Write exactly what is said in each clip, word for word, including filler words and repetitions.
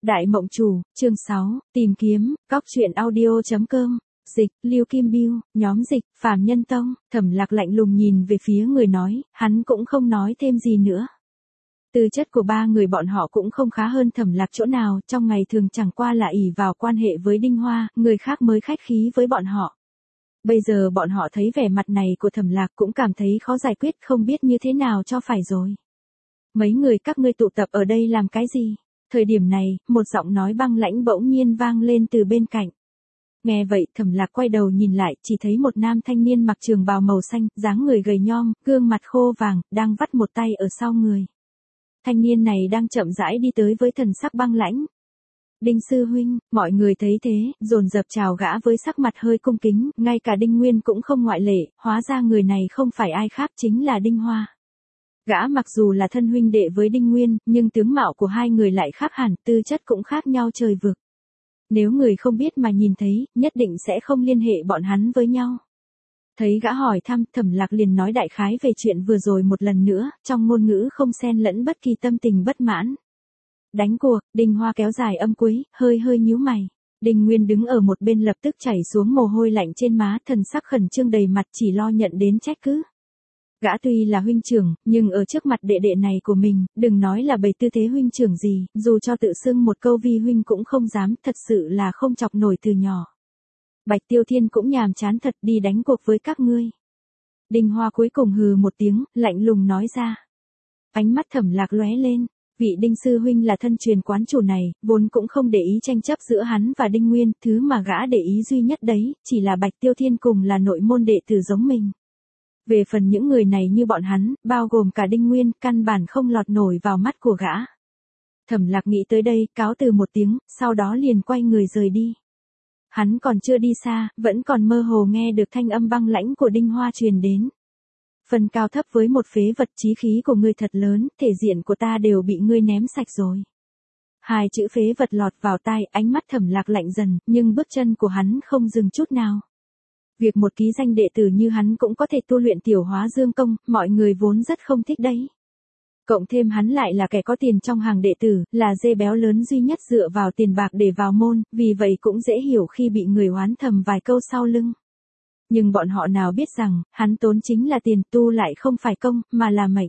Đại Mộng Chủ, chương sáu, tìm kiếm, cóc truyện audio chấm com, dịch, Lưu Kim Biêu, nhóm dịch, Phàm Nhân Tông. Thẩm Lạc lạnh lùng nhìn về phía người nói, hắn cũng không nói thêm gì nữa. Tư chất của ba người bọn họ cũng không khá hơn Thẩm Lạc chỗ nào, trong ngày thường chẳng qua là ỷ vào quan hệ với Đinh Hoa, người khác mới khách khí với bọn họ. Bây giờ bọn họ thấy vẻ mặt này của Thẩm Lạc cũng cảm thấy khó giải quyết, không biết như thế nào cho phải rồi. Mấy người các ngươi tụ tập ở đây làm cái gì? Thời điểm này, một giọng nói băng lãnh bỗng nhiên vang lên từ bên cạnh. Nghe vậy, Thẩm Lạc quay đầu nhìn lại, chỉ thấy một nam thanh niên mặc trường bào màu xanh, dáng người gầy nhom, gương mặt khô vàng, đang vắt một tay ở sau người. Thanh niên này đang chậm rãi đi tới với thần sắc băng lãnh. Đinh sư huynh, mọi người thấy thế, dồn dập chào gã với sắc mặt hơi cung kính, ngay cả Đinh Nguyên cũng không ngoại lệ, hóa ra người này không phải ai khác chính là Đinh Hoa. Gã mặc dù là thân huynh đệ với Đinh Nguyên, nhưng tướng mạo của hai người lại khác hẳn, tư chất cũng khác nhau trời vực. Nếu người không biết mà nhìn thấy, nhất định sẽ không liên hệ bọn hắn với nhau. Thấy gã hỏi thăm, Thẩm Lạc liền nói đại khái về chuyện vừa rồi một lần nữa, trong ngôn ngữ không xen lẫn bất kỳ tâm tình bất mãn. Đánh cuộc, Đinh Hoa kéo dài âm cuối, hơi hơi nhíu mày. Đinh Nguyên đứng ở một bên lập tức chảy xuống mồ hôi lạnh trên má, thần sắc khẩn trương đầy mặt, chỉ lo nhận đến trách cứ. Gã tuy là huynh trưởng, nhưng ở trước mặt đệ đệ này của mình, đừng nói là bày tư thế huynh trưởng gì, dù cho tự xưng một câu vi huynh cũng không dám, thật sự là không chọc nổi từ nhỏ. Bạch Tiêu Thiên cũng nhàm chán thật, đi đánh cuộc với các ngươi. Đinh Hoa cuối cùng hừ một tiếng, lạnh lùng nói ra. Ánh mắt Thẩm Lạc lóe lên, vị Đinh sư huynh là thân truyền quán chủ này, vốn cũng không để ý tranh chấp giữa hắn và Đinh Nguyên, thứ mà gã để ý duy nhất đấy, chỉ là Bạch Tiêu Thiên cùng là nội môn đệ tử giống mình. Về phần những người này như bọn hắn, bao gồm cả Đinh Nguyên, căn bản không lọt nổi vào mắt của gã. Thẩm Lạc nghĩ tới đây, cáo từ một tiếng, sau đó liền quay người rời đi. Hắn còn chưa đi xa, vẫn còn mơ hồ nghe được thanh âm băng lãnh của Đinh Hoa truyền đến. Phần cao thấp với một phế vật, chí khí của ngươi thật lớn, thể diện của ta đều bị ngươi ném sạch rồi. Hai chữ phế vật lọt vào tai, ánh mắt Thẩm Lạc lạnh dần, nhưng bước chân của hắn không dừng chút nào. Việc một ký danh đệ tử như hắn cũng có thể tu luyện tiểu hóa dương công, mọi người vốn rất không thích đấy. Cộng thêm hắn lại là kẻ có tiền trong hàng đệ tử, là dê béo lớn duy nhất dựa vào tiền bạc để vào môn, vì vậy cũng dễ hiểu khi bị người oán thầm vài câu sau lưng. Nhưng bọn họ nào biết rằng, hắn tốn chính là tiền, tu lại không phải công, mà là mệnh.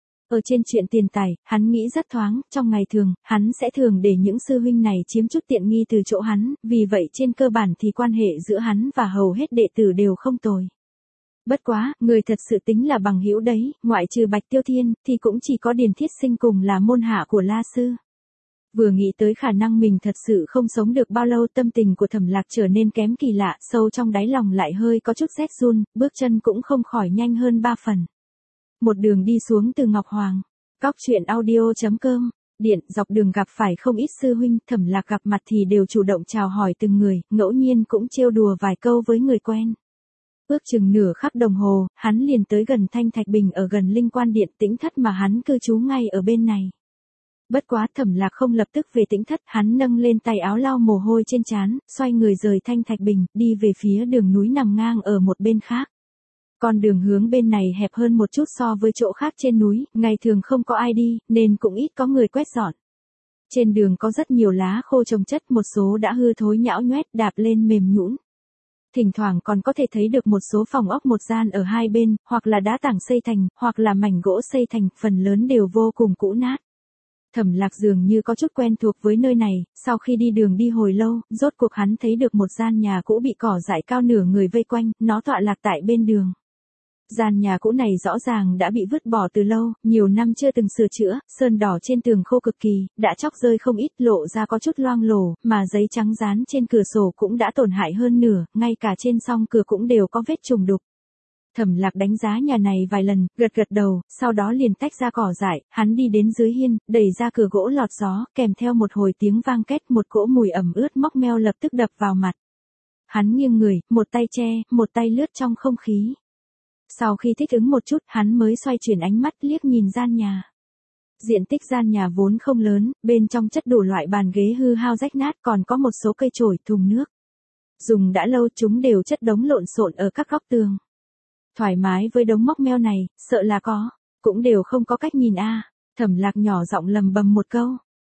Ở trên chuyện tiền tài, hắn nghĩ rất thoáng, trong ngày thường, hắn sẽ thường để những sư huynh này chiếm chút tiện nghi từ chỗ hắn, vì vậy trên cơ bản thì quan hệ giữa hắn và hầu hết đệ tử đều không tồi. Bất quá, người thật sự tính là bằng hữu đấy, ngoại trừ Bạch Tiêu Thiên, thì cũng chỉ có Điền Thiết Sinh cùng là môn hạ của La Sư. Vừa nghĩ tới khả năng mình thật sự không sống được bao lâu, tâm tình của Thẩm Lạc trở nên kém kỳ lạ, sâu trong đáy lòng lại hơi có chút rét run, bước chân cũng không khỏi nhanh hơn ba phần. Một đường đi xuống từ Ngọc Hoàng, cóc truyện audio chấm com, điện, dọc đường gặp phải không ít sư huynh, Thẩm Lạc gặp mặt thì đều chủ động chào hỏi từng người, ngẫu nhiên cũng trêu đùa vài câu với người quen. Ước chừng nửa khắc đồng hồ, hắn liền tới gần Thanh Thạch Bình ở gần Linh Quan Điện Tĩnh Thất mà hắn cư trú ngay ở bên này. Bất quá Thẩm Lạc không lập tức về Tĩnh Thất, hắn nâng lên tay áo lau mồ hôi trên trán, xoay người rời Thanh Thạch Bình, đi về phía đường núi nằm ngang ở một bên khác. Con đường hướng bên này hẹp hơn một chút so với chỗ khác trên núi, ngày thường không có ai đi, nên cũng ít có người quét dọn. Trên đường có rất nhiều lá khô chồng chất, một số đã hư thối nhão nhoét, đạp lên mềm nhũn. Thỉnh thoảng còn có thể thấy được một số phòng ốc một gian ở hai bên, hoặc là đá tảng xây thành, hoặc là mảnh gỗ xây thành, phần lớn đều vô cùng cũ nát. Thẩm Lạc dường như có chút quen thuộc với nơi này, sau khi đi đường đi hồi lâu, rốt cuộc hắn thấy được một gian nhà cũ bị cỏ dại cao nửa người vây quanh, nó tọa lạc tại bên đường. Gian nhà cũ này rõ ràng đã bị vứt bỏ từ lâu, nhiều năm chưa từng sửa chữa, sơn đỏ trên tường khô cực kỳ, đã chóc rơi không ít, lộ ra có chút loang lổ, mà giấy trắng dán trên cửa sổ cũng đã tổn hại hơn nửa, ngay cả trên song cửa cũng đều có vết trùng đục. Thẩm Lạc đánh giá nhà này vài lần, gật gật đầu, sau đó liền tách ra cỏ dại, hắn đi đến dưới hiên, đẩy ra cửa gỗ lọt gió, kèm theo một hồi tiếng vang két, một cỗ mùi ẩm ướt móc meo lập tức đập vào mặt. Hắn nghiêng người, một tay che, một tay lướt trong không khí. Sau khi thích ứng một chút, hắn mới xoay chuyển ánh mắt liếc nhìn gian nhà. Diện tích gian nhà vốn không lớn, bên trong chất đủ loại bàn ghế hư hao rách nát, còn có một số cây chổi, thùng nước. Dùng đã lâu chúng đều chất đống lộn xộn ở các góc tường. Thoải mái với đống móc meo này, sợ là có, cũng đều không có cách nhìn a. Thẩm Lạc nhỏ giọng lầm bầm một câu.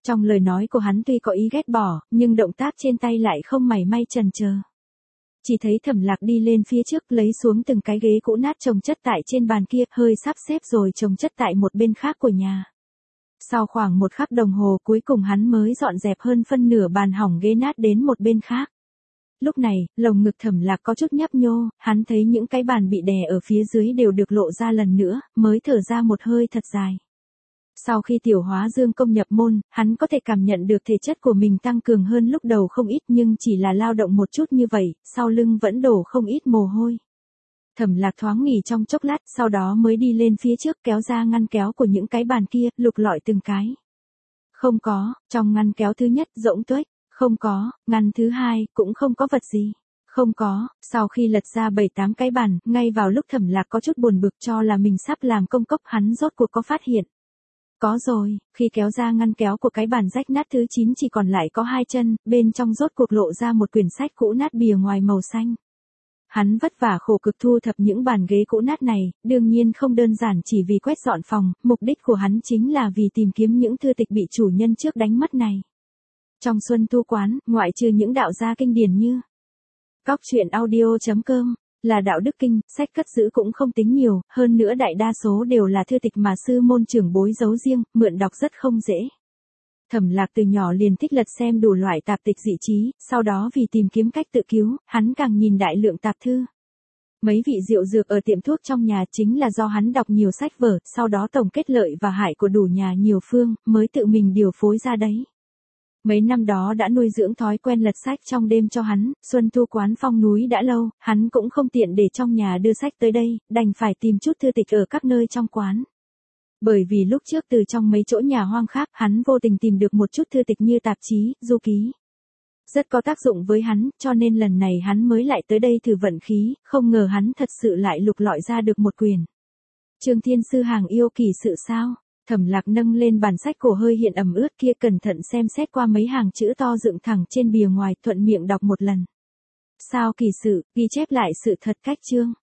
Trong lời nói của hắn tuy có ý ghét bỏ, nhưng động tác trên tay lại không mảy may chần chờ. Chỉ thấy Thẩm Lạc đi lên phía trước lấy xuống từng cái ghế cũ nát chồng chất tại trên bàn kia, hơi sắp xếp rồi chồng chất tại một bên khác của nhà. Sau khoảng một khắc đồng hồ cuối cùng hắn mới dọn dẹp hơn phân nửa bàn hỏng ghế nát đến một bên khác. Lúc này, lồng ngực Thẩm Lạc có chút nhấp nhô, hắn thấy những cái bàn bị đè ở phía dưới đều được lộ ra lần nữa, mới thở ra một hơi thật dài. Sau khi Tiểu Hóa Dương công nhập môn, hắn có thể cảm nhận được thể chất của mình tăng cường hơn lúc đầu không ít, nhưng chỉ là lao động một chút như vậy, sau lưng vẫn đổ không ít mồ hôi. Thẩm Lạc thoáng nghỉ trong chốc lát, sau đó mới đi lên phía trước kéo ra ngăn kéo của những cái bàn kia, lục lọi từng cái. Không có, trong ngăn kéo thứ nhất rỗng tuếch, không có, ngăn thứ hai cũng không có vật gì. Không có, sau khi lật ra bảy tám cái bàn, ngay vào lúc Thẩm Lạc có chút buồn bực cho là mình sắp làm công cốc, hắn rốt cuộc có phát hiện. Có rồi, khi kéo ra ngăn kéo của cái bàn rách nát thứ chín chỉ còn lại có hai chân, bên trong rốt cuộc lộ ra một quyển sách cũ nát bìa ngoài màu xanh. Hắn vất vả khổ cực thu thập những bàn ghế cũ nát này, đương nhiên không đơn giản chỉ vì quét dọn phòng, mục đích của hắn chính là vì tìm kiếm những thư tịch bị chủ nhân trước đánh mất này. Trong Xuân Thu Quán, ngoại trừ những đạo gia kinh điển như cóc truyện audio chấm com, là đạo đức kinh, sách cất giữ cũng không tính nhiều, hơn nữa đại đa số đều là thư tịch mà sư môn trưởng bối giấu riêng, mượn đọc rất không dễ. Thẩm Lạc từ nhỏ liền thích lật xem đủ loại tạp tịch dị trí, sau đó vì tìm kiếm cách tự cứu, hắn càng nhìn đại lượng tạp thư. Mấy vị rượu dược ở tiệm thuốc trong nhà chính là do hắn đọc nhiều sách vở, sau đó tổng kết lợi và hại của đủ nhà nhiều phương, mới tự mình điều phối ra đấy. Mấy năm đó đã nuôi dưỡng thói quen lật sách trong đêm cho hắn, Xuân Thu Quán phong núi đã lâu, hắn cũng không tiện để trong nhà đưa sách tới đây, đành phải tìm chút thư tịch ở các nơi trong quán. Bởi vì lúc trước từ trong mấy chỗ nhà hoang khác, hắn vô tình tìm được một chút thư tịch như tạp chí, du ký. Rất có tác dụng với hắn, cho nên lần này hắn mới lại tới đây thử vận khí, không ngờ hắn thật sự lại lục lọi ra được một quyển. Trương Thiên Sư hàng yêu kỳ sự sao? Thẩm Lạc nâng lên bản sách cổ hơi hiện ẩm ướt kia, cẩn thận xem xét qua mấy hàng chữ to dựng thẳng trên bìa ngoài, thuận miệng đọc một lần. Sao kỳ sự, ghi chép lại sự thật cách chương.